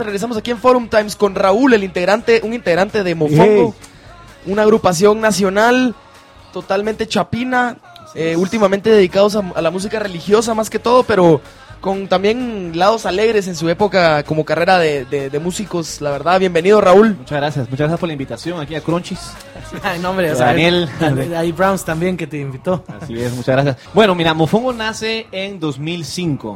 Regresamos aquí en Forum Times con Raúl, un integrante de Mofongo, una agrupación nacional totalmente chapina, últimamente dedicados a la música religiosa más que todo, pero con también lados alegres en su época como carrera de músicos. La verdad, bienvenido, Raúl. Muchas gracias por la invitación aquí a Crunchies. Ay, no, hombre, Daniel. Hay Browns también que te invitó. Así es, muchas gracias. Bueno, mira, Mofongo nace en 2005.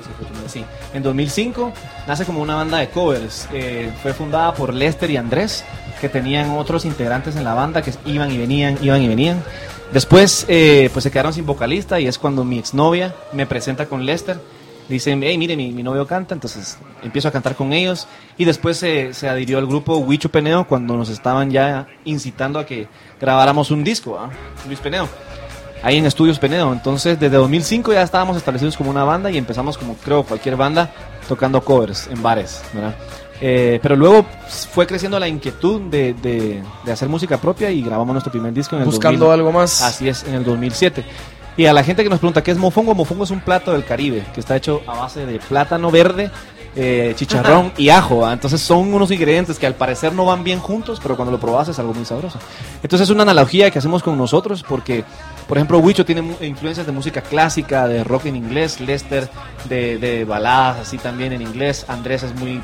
Sí, en 2005 nace como una banda de covers. Fue fundada por Lester y Andrés, que tenían otros integrantes en la banda que iban y venían. Después, pues se quedaron sin vocalista y es cuando mi exnovia me presenta con Lester. Dicen, hey, mire, mi novio canta, entonces empiezo a cantar con ellos. Y después se adhirió al grupo Huicho Peneo cuando nos estaban ya incitando a que grabáramos un disco, Luis Peneo, ahí en Estudios Peneo. Entonces, desde 2005 ya estábamos establecidos como una banda y empezamos como, creo, cualquier banda, tocando covers en bares, ¿verdad? Pero luego fue creciendo la inquietud de hacer música propia y grabamos nuestro primer disco en el Buscando algo más. Así es, en el 2007. Y a la gente que nos pregunta qué es mofongo, mofongo es un plato del Caribe que está hecho a base de plátano verde, chicharrón y ajo. Entonces son unos ingredientes que al parecer no van bien juntos, pero cuando lo probas es algo muy sabroso. Entonces es una analogía que hacemos con nosotros porque, por ejemplo, Huicho tiene influencias de música clásica, de rock en inglés, Lester de baladas así también en inglés, Andrés es muy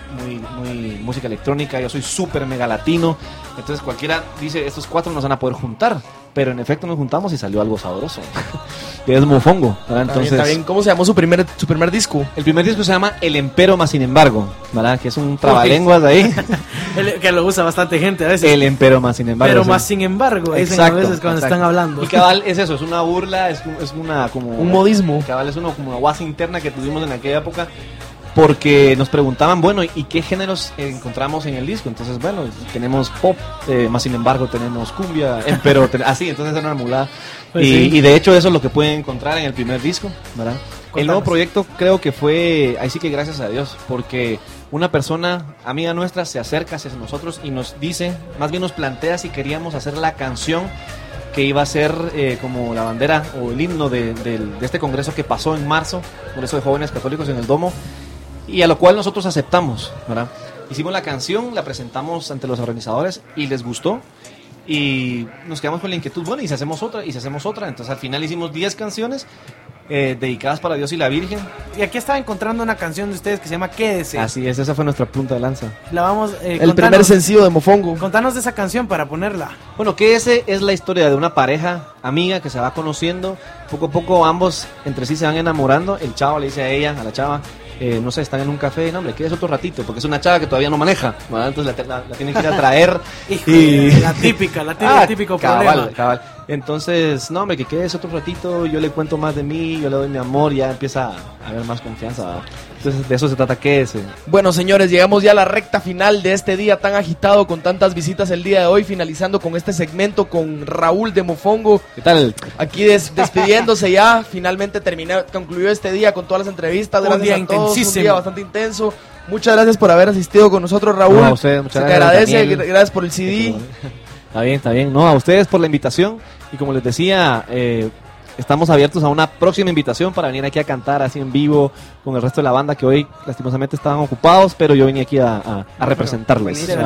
música electrónica, yo soy súper mega latino. Entonces cualquiera dice, estos cuatro nos van a poder juntar. Pero en efecto nos juntamos y salió algo sabroso. Que es mofongo, ¿verdad? Entonces, está bien. ¿Cómo se llamó su primer disco? El primer disco se llama El Empero más sin embargo, ¿verdad? Que es un trabalenguas ahí. Que lo usa bastante gente a veces. El Empero más sin embargo. Pero más sin embargo, dicen a veces cuando están hablando. Y cabal es eso, es una burla, es una como... un modismo. Cabal es como una guasa interna que tuvimos en aquella época. Porque nos preguntaban, bueno, ¿y qué géneros encontramos en el disco? Entonces, bueno, tenemos pop, más sin embargo tenemos cumbia, pero así, entonces era una mulada. Pues y de hecho eso es lo que pueden encontrar en el primer disco, ¿verdad? Cuéntanos. El nuevo proyecto creo que fue, ahí sí que gracias a Dios, porque una persona, amiga nuestra, se acerca hacia nosotros y nos dice, más bien nos plantea si queríamos hacer la canción que iba a ser como la bandera o el himno de este congreso que pasó en marzo, Congreso de Jóvenes Católicos en el Domo. Y a lo cual nosotros aceptamos, ¿verdad? Hicimos la canción, la presentamos ante los organizadores y les gustó. Y nos quedamos con la inquietud, bueno, y si hacemos otra. Entonces al final hicimos 10 canciones dedicadas para Dios y la Virgen. Y aquí estaba encontrando una canción de ustedes que se llama Quédese. Así es, esa fue nuestra punta de lanza. La vamos... el primer sencillo de Mofongo. Contanos de esa canción para ponerla. Bueno, Quédese es la historia de una pareja amiga que se va conociendo. Poco a poco ambos entre sí se van enamorando. El chavo le dice a ella, a la chava... no sé, están en un café, no hombre, quédese otro ratito, porque es una chava que todavía no maneja, ¿verdad? Entonces la tienen que ir a traer. La típico problema. Cabal. Entonces, no hombre, que quédese otro ratito, yo le cuento más de mí, yo le doy mi amor, ya empieza a haber más confianza, ¿verdad? Entonces de eso se trata, quédese. Bueno, señores, llegamos ya a la recta final de este día tan agitado, con tantas visitas el día de hoy, finalizando con este segmento con Raúl de Mofongo. ¿Qué tal? Aquí despidiéndose ya, finalmente concluyó este día con todas las entrevistas. Un día un día bastante intenso. Muchas gracias por haber asistido con nosotros, Raúl. No, a ustedes, muchas Se gracias. te agradece, Daniel. gracias por el CD. Está bien. No, a ustedes por la invitación. Y como les decía, estamos abiertos a una próxima invitación para venir aquí a cantar así en vivo con el resto de la banda que hoy lastimosamente estaban ocupados, pero yo vine aquí a representarles.